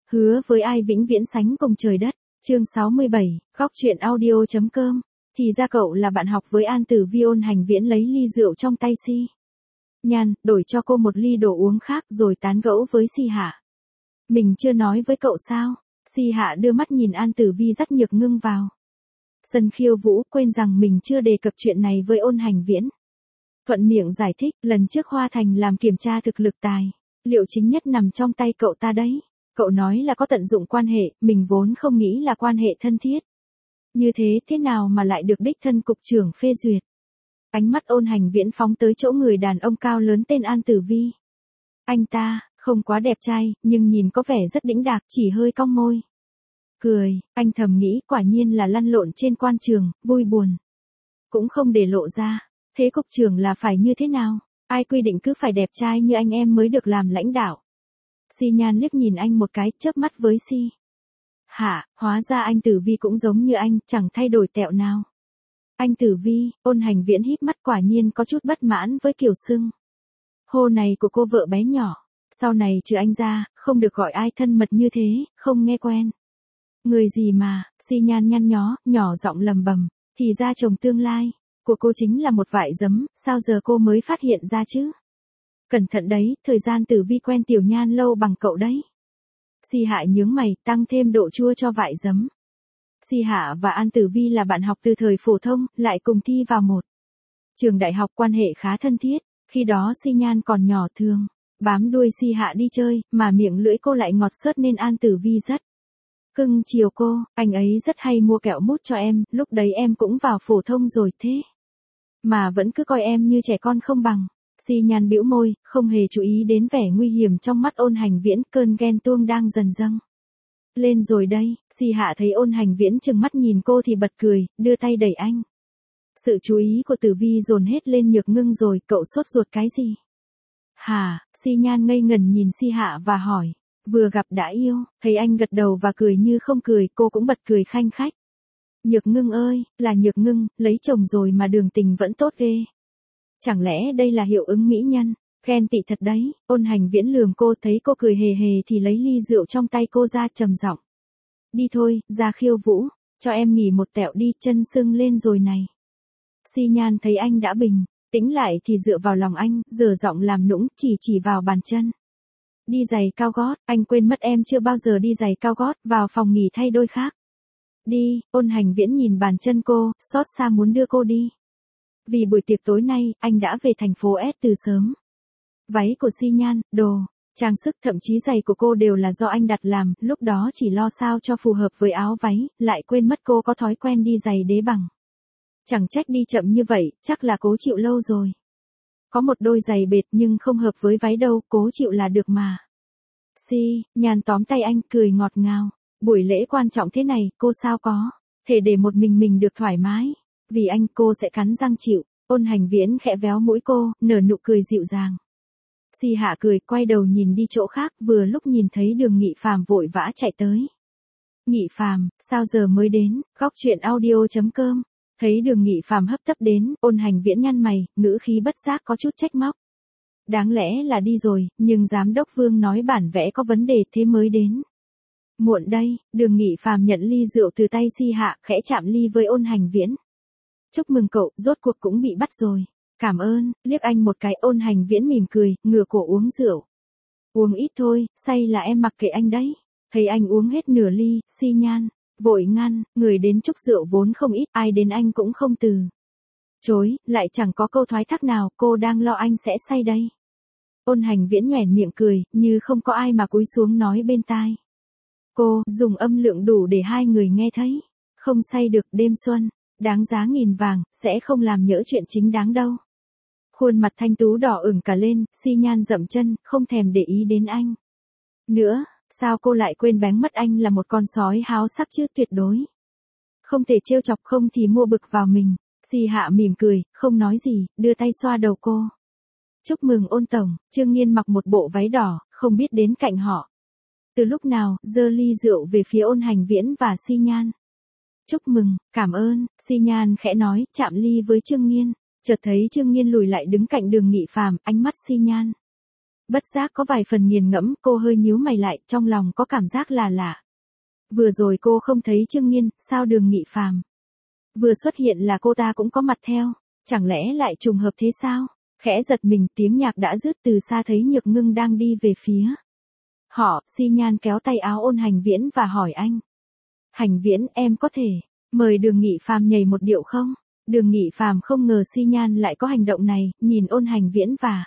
Hứa với ai vĩnh viễn sánh cùng trời đất. Chương 67, góc truyện audio.com. Thì ra cậu là bạn học với An Tử Vi. Ôn Hành Viễn lấy ly rượu trong tay Si Nhan, đổi cho cô một ly đồ uống khác rồi tán gẫu với Si Hạ. Mình chưa nói với cậu sao? Si Hạ đưa mắt nhìn An Tử Vi dắt Nhược Ngưng vào sân khiêu vũ, quên rằng mình chưa đề cập chuyện này với Ôn Hành Viễn. Thuận miệng giải thích, lần trước Hoa Thành làm kiểm tra thực lực tài liệu chính nhất nằm trong tay cậu ta đấy. Cậu nói là có tận dụng quan hệ, mình vốn không nghĩ là quan hệ thân thiết. Như thế nào mà lại được đích thân cục trưởng phê duyệt. Ánh mắt Ôn Hành Viễn phóng tới chỗ người đàn ông cao lớn tên An Tử Vi. Anh ta, không quá đẹp trai, nhưng nhìn có vẻ rất đĩnh đạc, chỉ hơi cong môi. Cười, anh thầm nghĩ quả nhiên là lăn lộn trên quan trường, vui buồn. Cũng không để lộ ra, thế cục trưởng là phải như thế nào? Ai quy định cứ phải đẹp trai như anh em mới được làm lãnh đạo? Si Nhan liếc nhìn anh một cái, chớp mắt với Si Hạ, hóa ra anh Tử Vi cũng giống như anh, chẳng thay đổi tẹo nào. Anh Tử Vi, Ôn Hành Viễn híp mắt, quả nhiên có chút bất mãn với kiểu xưng hô này của cô vợ bé nhỏ. Sau này trừ anh ra, không được gọi ai thân mật như thế, không nghe quen. Người gì mà? Si Nhan nhăn nhó, nhỏ giọng lầm bầm, thì ra chồng tương lai của cô chính là một vại giấm, sao giờ cô mới phát hiện ra chứ? Cẩn thận đấy, thời gian Tử Vi quen Tiểu Nhan lâu bằng cậu đấy. Si Hạ nhướng mày, tăng thêm độ chua cho vại giấm. Si Hạ và An Tử Vi là bạn học từ thời phổ thông, lại cùng thi vào một trường đại học, quan hệ khá thân thiết. Khi đó Si Nhan còn nhỏ, thường bám đuôi Si Hạ đi chơi, mà miệng lưỡi cô lại ngọt xớt nên An Tử Vi rất cưng chiều cô. Anh ấy rất hay mua kẹo mút cho em, lúc đấy em cũng vào phổ thông rồi thế mà vẫn cứ coi em như trẻ con không bằng. Si Nhan bĩu môi, không hề chú ý đến vẻ nguy hiểm trong mắt Ôn Hành Viễn, cơn ghen tuông đang dần dâng lên rồi đây. Si Hạ thấy Ôn Hành Viễn trừng mắt nhìn cô thì bật cười, đưa tay đẩy anh. Sự chú ý của Tử Vi dồn hết lên Nhược Ngưng rồi, cậu sốt ruột cái gì? Hả? Si Nhan ngây ngẩn nhìn Si Hạ và hỏi, vừa gặp đã yêu? Thấy anh gật đầu và cười như không cười, cô cũng bật cười khanh khách. Nhược Ngưng ơi, là Nhược Ngưng, lấy chồng rồi mà đường tình vẫn tốt ghê. Chẳng lẽ đây là hiệu ứng mỹ nhân? Ghen tị thật đấy. Ôn Hành Viễn lườm cô, thấy cô cười hề hề thì lấy ly rượu trong tay cô ra, trầm giọng. Đi thôi, ra khiêu vũ, cho em nghỉ một tẹo đi, chân sưng lên rồi này. Si Nhan thấy anh đã bình tĩnh lại thì dựa vào lòng anh, dở giọng làm nũng, chỉ vào bàn chân. Đi giày cao gót, anh quên mất em chưa bao giờ đi giày cao gót, vào phòng nghỉ thay đôi khác. Đi. Ôn Hành Viễn nhìn bàn chân cô, xót xa muốn đưa cô đi. Vì buổi tiệc tối nay, anh đã về thành phố S từ sớm. Váy của Si Nhan, đồ, trang sức, thậm chí giày của cô đều là do anh đặt làm, lúc đó chỉ lo sao cho phù hợp với áo váy, lại quên mất cô có thói quen đi giày đế bằng. Chẳng trách đi chậm như vậy, chắc là cố chịu lâu rồi. Có một đôi giày bệt nhưng không hợp với váy đâu, cố chịu là được mà. Si Nhan tóm tay anh, cười ngọt ngào. Buổi lễ quan trọng thế này, cô sao có thể để một mình được thoải mái. Vì anh, cô sẽ cắn răng chịu. Ôn Hành Viễn khẽ véo mũi cô, nở nụ cười dịu dàng. Si Hạ cười, quay đầu nhìn đi chỗ khác, vừa lúc nhìn thấy Đường Nghị Phàm vội vã chạy tới. Nghị Phàm, sao giờ mới đến? Góc truyện audio.com. Thấy Đường Nghị Phàm hấp tấp đến, Ôn Hành Viễn nhăn mày, ngữ khí bất giác có chút trách móc. Đáng lẽ là đi rồi, nhưng giám đốc Vương nói bản vẽ có vấn đề thế mới đến. Muộn đây. Đường Nghị Phàm nhận ly rượu từ tay Si Hạ, khẽ chạm ly với Ôn Hành Viễn. Chúc mừng cậu, rốt cuộc cũng bị bắt rồi. Cảm ơn. Liếc anh một cái, Ôn Hành Viễn mỉm cười, ngửa cổ uống rượu. Uống ít thôi, say là em mặc kệ anh đấy. Thấy anh uống hết nửa ly, Si Nhan vội ngăn, người đến chúc rượu vốn không ít, ai đến anh cũng không từ chối, lại chẳng có câu thoái thác nào, cô đang lo anh sẽ say đây. Ôn Hành Viễn nhoẻn miệng cười, như không có ai mà cúi xuống nói bên tai. Cô dùng âm lượng đủ để hai người nghe thấy. Không say được, đêm xuân đáng giá nghìn vàng, sẽ không làm nhỡ chuyện chính đáng đâu. Khuôn mặt thanh tú đỏ ửng cả lên, Si Nhan dậm chân, không thèm để ý đến anh nữa. Sao cô lại quên bén mất anh là một con sói háo sắc chứ? Tuyệt đối không thể trêu chọc, không thì mua bực vào mình. Si Hạ mỉm cười, không nói gì, đưa tay xoa đầu cô. Chúc mừng Ôn tổng. Trương Nghiên mặc một bộ váy đỏ, không biết đến cạnh họ từ lúc nào, giơ ly rượu về phía Ôn Hành Viễn và Si Nhan. Chúc mừng, cảm ơn. Si Nhan khẽ nói, chạm ly với Trương Nghiên. Chợt thấy Trương Nghiên lùi lại đứng cạnh Đường Nghị Phàm, ánh mắt Si Nhan Bất giác có vài phần nghiền ngẫm, cô hơi nhíu mày lại, trong lòng có cảm giác là lạ. Vừa rồi cô không thấy Trương Nghiên, sao Đường Nghị Phàm vừa xuất hiện là cô ta cũng có mặt theo, chẳng lẽ lại trùng hợp thế sao? Khẽ giật mình, tiếng nhạc đã dứt, từ xa thấy Nhược Ngưng đang đi về phía họ. Xi Nhan kéo tay áo Ôn Hành Viễn và hỏi anh. Hành Viễn, em có thể mời Đường Nghị Phàm nhảy một điệu không? Đường Nghị Phàm không ngờ Xi Nhan lại có hành động này, nhìn Ôn Hành Viễn và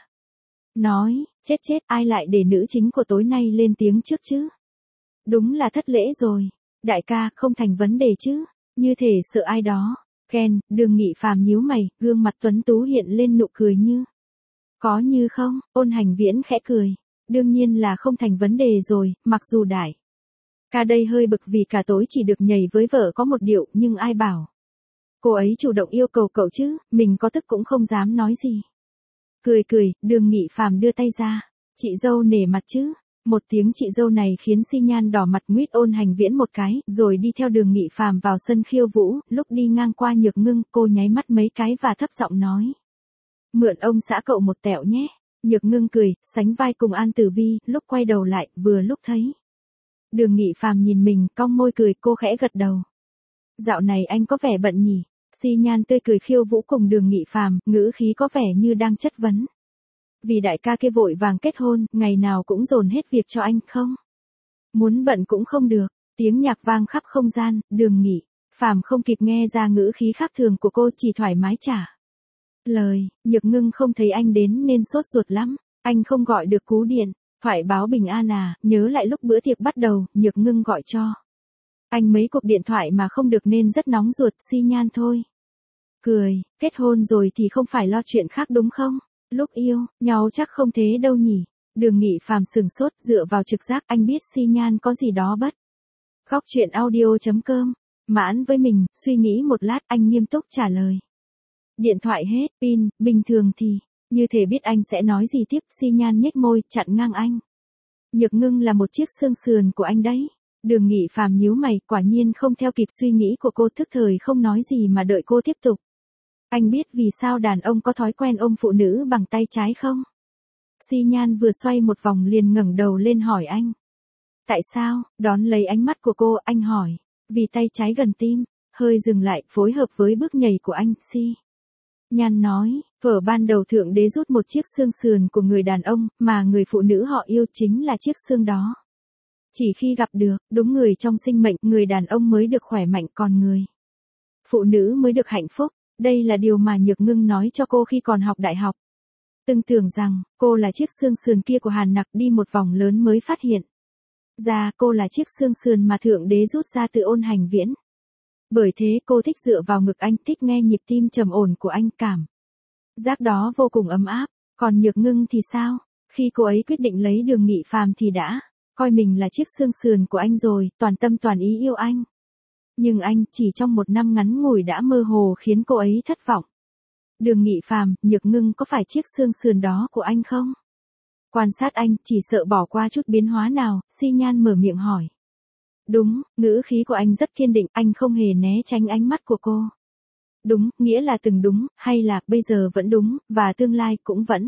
nói, chết, ai lại để nữ chính của tối nay lên tiếng trước chứ? Đúng là thất lễ rồi. Đại ca, không thành vấn đề chứ? Như thể sợ ai đó. Ken, Đường Nghị Phàm nhíu mày, gương mặt tuấn tú hiện lên nụ cười như. Có như không? Ôn Hành Viễn khẽ cười. Đương nhiên là không thành vấn đề rồi, mặc dù đại ca đây hơi bực vì cả tối chỉ được nhảy với vợ có một điệu, nhưng ai bảo cô ấy chủ động yêu cầu cậu chứ, mình có tức cũng không dám nói gì. Cười, Đường Nghị Phàm đưa tay ra. Chị dâu nể mặt chứ. Một tiếng chị dâu này khiến Xi Nhan đỏ mặt, nguyết Ôn Hành Viễn một cái, rồi đi theo Đường Nghị Phàm vào sân khiêu vũ. Lúc đi ngang qua Nhược Ngưng, cô nháy mắt mấy cái và thấp giọng nói. Mượn ông xã cậu một tẹo nhé. Nhược Ngưng cười, sánh vai cùng An Tử Vi, lúc quay đầu lại, vừa lúc thấy Đường Nghị Phàm nhìn mình, cong môi cười, cô khẽ gật đầu. Dạo này anh có vẻ bận nhỉ? Xi Nhan tươi cười khiêu vũ cùng Đường Nghị Phàm, ngữ khí có vẻ như đang chất vấn. Vì đại ca kia vội vàng kết hôn, ngày nào cũng dồn hết việc cho anh không? Muốn bận cũng không được. Tiếng nhạc vang khắp không gian, Đường Nghị Phàm không kịp nghe ra ngữ khí khác thường của cô, chỉ thoải mái trả lời. Nhược Ngưng không thấy anh đến nên sốt ruột lắm. Anh không gọi được cú điện thoại báo bình an à? Nhớ lại lúc bữa tiệc bắt đầu, Nhược Ngưng gọi cho anh mấy cuộc điện thoại mà không được nên rất nóng ruột. Xi Nhan thôi cười, kết hôn rồi thì không phải lo chuyện khác đúng không? Lúc yêu nhau chắc không thế đâu nhỉ? Đường Nghị Phàm sừng sốt, dựa vào trực giác, anh biết Xi Nhan có gì đó bất. Góc truyện audio.com. Mãn với mình, suy nghĩ một lát, anh nghiêm túc trả lời. Điện thoại hết pin, bình thường thì như thể biết anh sẽ nói gì tiếp. Xi Nhan nhếch môi, chặn ngang anh. Nhược Ngưng là một chiếc xương sườn của anh đấy. Đường Nghị Phàm nhíu mày, quả nhiên không theo kịp suy nghĩ của cô, thức thời không nói gì mà đợi cô tiếp tục. Anh biết vì sao đàn ông có thói quen ôm phụ nữ bằng tay trái không? Xi Nhan vừa xoay một vòng liền ngẩng đầu lên hỏi anh. Tại sao? Đón lấy ánh mắt của cô, anh hỏi. Vì tay trái gần tim. Hơi dừng lại, phối hợp với bước nhảy của anh. Xi Nhan nói, vở ban đầu Thượng Đế rút một chiếc xương sườn của người đàn ông, mà người phụ nữ họ yêu chính là chiếc xương đó. Chỉ khi gặp được đúng người trong sinh mệnh, người đàn ông mới được khỏe mạnh, còn người phụ nữ mới được hạnh phúc. Đây là điều mà Nhược Ngưng nói cho cô khi còn học đại học. Từng tưởng rằng cô là chiếc xương sườn kia của Hàn Nặc, đi một vòng lớn mới phát hiện ra cô là chiếc xương sườn mà Thượng Đế rút ra từ Ôn Hành Viễn. Bởi thế cô thích dựa vào ngực anh, thích nghe nhịp tim trầm ổn của anh, cảm giác đó vô cùng ấm áp. Còn Nhược Ngưng thì sao? Khi cô ấy quyết định lấy Đường Nghị Phàm thì đã coi mình là chiếc xương sườn của anh rồi, toàn tâm toàn ý yêu anh. Nhưng anh chỉ trong một năm ngắn ngủi đã mơ hồ khiến cô ấy thất vọng. Đường Nghị Phàm, Nhược Ngưng có phải chiếc xương sườn đó của anh không? Quan sát anh, chỉ sợ bỏ qua chút biến hóa nào. Xi Nhan mở miệng hỏi. Đúng, ngữ khí của anh rất kiên định, anh không hề né tránh ánh mắt của cô. Đúng, nghĩa là từng đúng, hay là bây giờ vẫn đúng, và tương lai cũng vẫn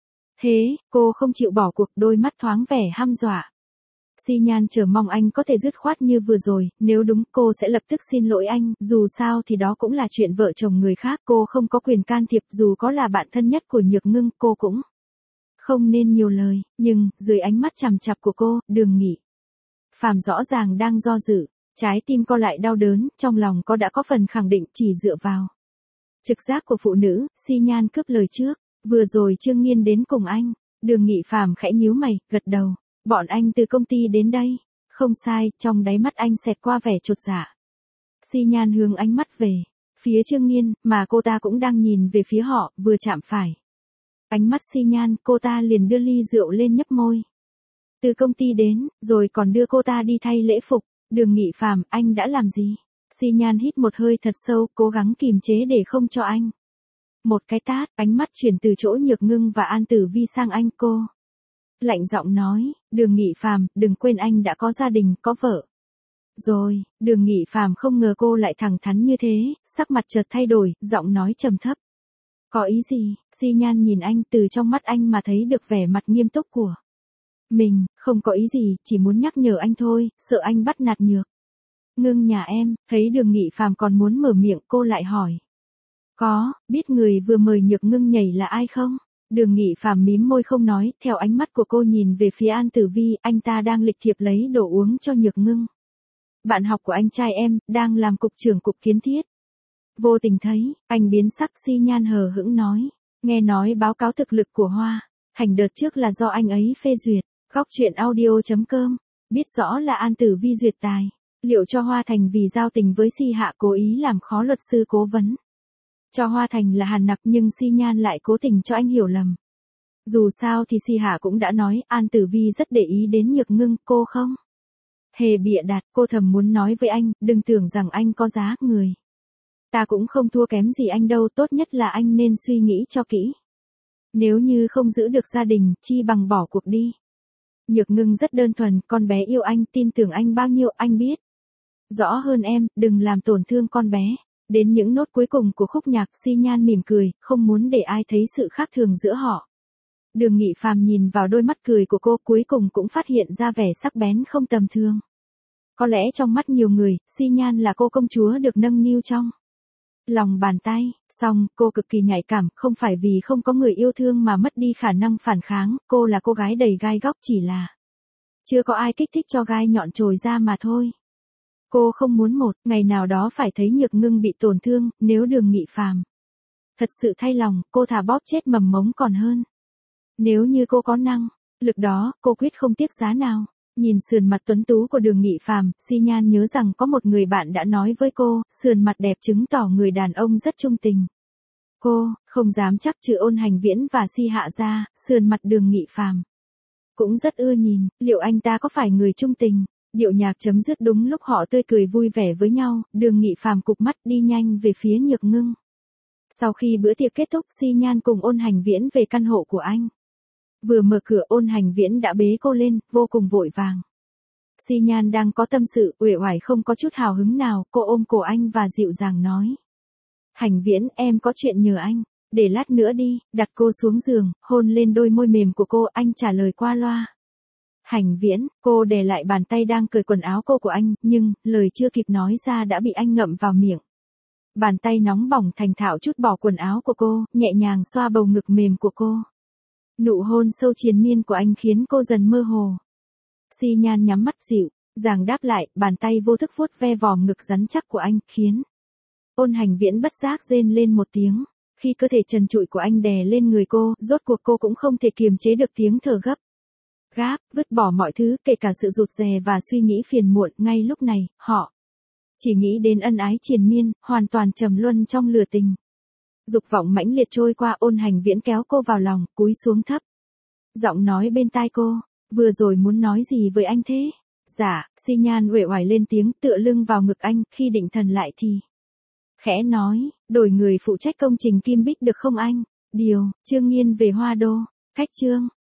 thế. Cô không chịu bỏ cuộc, đôi mắt thoáng vẻ hăm dọa. Xi Nhan chờ mong anh có thể dứt khoát như vừa rồi, nếu đúng cô sẽ lập tức xin lỗi anh, dù sao thì đó cũng là chuyện vợ chồng người khác, cô không có quyền can thiệp, dù có là bạn thân nhất của Nhược Ngưng, cô cũng không nên nhiều lời. Nhưng, dưới ánh mắt chằm chặp của cô, Đường Nghị Phàm rõ ràng đang do dự, trái tim co lại đau đớn, trong lòng có đã có phần khẳng định chỉ dựa vào trực giác của phụ nữ. Xi Nhan cướp lời trước, vừa rồi Trương Nghiên đến cùng anh. Đường Nghị Phàm khẽ nhíu mày, gật đầu. Bọn anh từ công ty đến đây. Không sai, trong đáy mắt anh xẹt qua vẻ chột dạ. Xi Nhan hướng ánh mắt về phía Trương Nghiên, mà cô ta cũng đang nhìn về phía họ, vừa chạm phải ánh mắt Xi Nhan, cô ta liền đưa ly rượu lên nhấp môi. Từ công ty đến, rồi còn đưa cô ta đi thay lễ phục. Đường Nghị Phàm, anh đã làm gì? Xi Nhan hít một hơi thật sâu, cố gắng kìm chế để không cho anh một cái tát. Ánh mắt chuyển từ chỗ Nhược Ngưng và An Tử Vi sang anh. Cô lạnh giọng nói, Đường Nghị Phàm, đừng quên anh đã có gia đình, có vợ rồi. Đường Nghị Phàm không ngờ cô lại thẳng thắn như thế, sắc mặt chợt thay đổi, giọng nói trầm thấp. Có ý gì? Xi Nhan nhìn anh, từ trong mắt anh mà thấy được vẻ mặt nghiêm túc của mình. Không có ý gì, chỉ muốn nhắc nhở anh thôi, sợ anh bắt nạt Nhược Ngưng nhà em. Thấy Đường Nghị Phàm còn muốn mở miệng, cô lại hỏi. Có, biết người vừa mời Nhược Ngưng nhảy là ai không? Đường Nghị Phàm mím môi không nói, theo ánh mắt của cô nhìn về phía An Tử Vi, anh ta đang lịch thiệp lấy đồ uống cho Nhược Ngưng. Bạn học của anh trai em, đang làm cục trưởng cục kiến thiết. Vô tình thấy, anh biến sắc. Xi Nhan hờ hững nói. Nghe nói báo cáo thực lực của Hoa Thành đợt trước là do anh ấy phê duyệt. Góc chuyện audio.com. Biết rõ là An Tử Vi duyệt tài liệu cho Hoa Thành vì giao tình với Si Hạ cố ý làm khó luật sư cố vấn. Cho Hoa Thành là Hàn Nặc nhưng Xi Nhan lại cố tình cho anh hiểu lầm. Dù sao thì Si Hạ cũng đã nói An Tử Vi rất để ý đến Nhược Ngưng, cô không hề bịa đặt. Cô thầm muốn nói với anh, đừng tưởng rằng anh có giá người. Ta cũng không thua kém gì anh đâu, tốt nhất là anh nên suy nghĩ cho kỹ. Nếu như không giữ được gia đình, chi bằng bỏ cuộc đi. Nhược Ngưng rất đơn thuần, con bé yêu anh, tin tưởng anh bao nhiêu, anh biết rõ hơn em, đừng làm tổn thương con bé. Đến những nốt cuối cùng của khúc nhạc, Xi Nhan mỉm cười, không muốn để ai thấy sự khác thường giữa họ. Đường Nghị Phàm nhìn vào đôi mắt cười của cô, cuối cùng cũng phát hiện ra vẻ sắc bén không tầm thường. Có lẽ trong mắt nhiều người, Xi Nhan là cô công chúa được nâng niu trong lòng bàn tay. Song, cô cực kỳ nhạy cảm, không phải vì không có người yêu thương mà mất đi khả năng phản kháng, cô là cô gái đầy gai góc, chỉ là chưa có ai kích thích cho gai nhọn trồi ra mà thôi. Cô không muốn một ngày nào đó phải thấy Nhược Ngưng bị tổn thương, nếu Đường Nghị Phàm thật sự thay lòng, cô thà bóp chết mầm mống còn hơn. Nếu như cô có năng lực đó, cô quyết không tiếc giá nào. Nhìn sườn mặt tuấn tú của Đường Nghị Phàm, Xi Nhan nhớ rằng có một người bạn đã nói với cô, sườn mặt đẹp chứng tỏ người đàn ông rất trung tình. Cô không dám chắc trừ Ôn Hành Viễn và Si Hạ ra, sườn mặt Đường Nghị Phàm cũng rất ưa nhìn, liệu anh ta có phải người trung tình? Điệu nhạc chấm dứt đúng lúc họ tươi cười vui vẻ với nhau, Đường Nghị Phàm cụp mắt đi nhanh về phía Nhược Ngưng. Sau khi bữa tiệc kết thúc, Xi Nhan cùng Ôn Hành Viễn về căn hộ của anh. Vừa mở cửa, Ôn Hành Viễn đã bế cô lên, vô cùng vội vàng. Xi Nhan đang có tâm sự, uể oải không có chút hào hứng nào, cô ôm cổ anh và dịu dàng nói. Hành Viễn, em có chuyện nhờ anh, để lát nữa đi, đặt cô xuống giường, hôn lên đôi môi mềm của cô, anh trả lời qua loa. Hành Viễn, cô đè lại bàn tay đang cởi quần áo cô của anh, nhưng, lời chưa kịp nói ra đã bị anh ngậm vào miệng. Bàn tay nóng bỏng thành thạo chút bỏ quần áo của cô, nhẹ nhàng xoa bầu ngực mềm của cô. Nụ hôn sâu triền miên của anh khiến cô dần mơ hồ. Xi Nhan nhắm mắt dịu dàng đáp lại, bàn tay vô thức vuốt ve vòm ngực rắn chắc của anh, khiến Ôn Hành Viễn bất giác rên lên một tiếng. Khi cơ thể trần trụi của anh đè lên người cô, rốt cuộc cô cũng không thể kiềm chế được tiếng thở gấp gáp, vứt bỏ mọi thứ, kể cả sự rụt rè và suy nghĩ phiền muộn. Ngay lúc này, họ chỉ nghĩ đến ân ái triền miên, hoàn toàn trầm luân trong lửa tình. Dục vọng mãnh liệt trôi qua, Ôn Hành Viễn kéo cô vào lòng, cúi xuống thấp giọng nói bên tai cô, vừa rồi muốn nói gì với anh thế? Dạ, Xi Nhan uể oải lên tiếng, tựa lưng vào ngực anh, khi định thần lại thì khẽ nói, đổi người phụ trách công trình Kim Bích được không anh? Điều, Trương Nghiên về Hoa Đô. Cách chương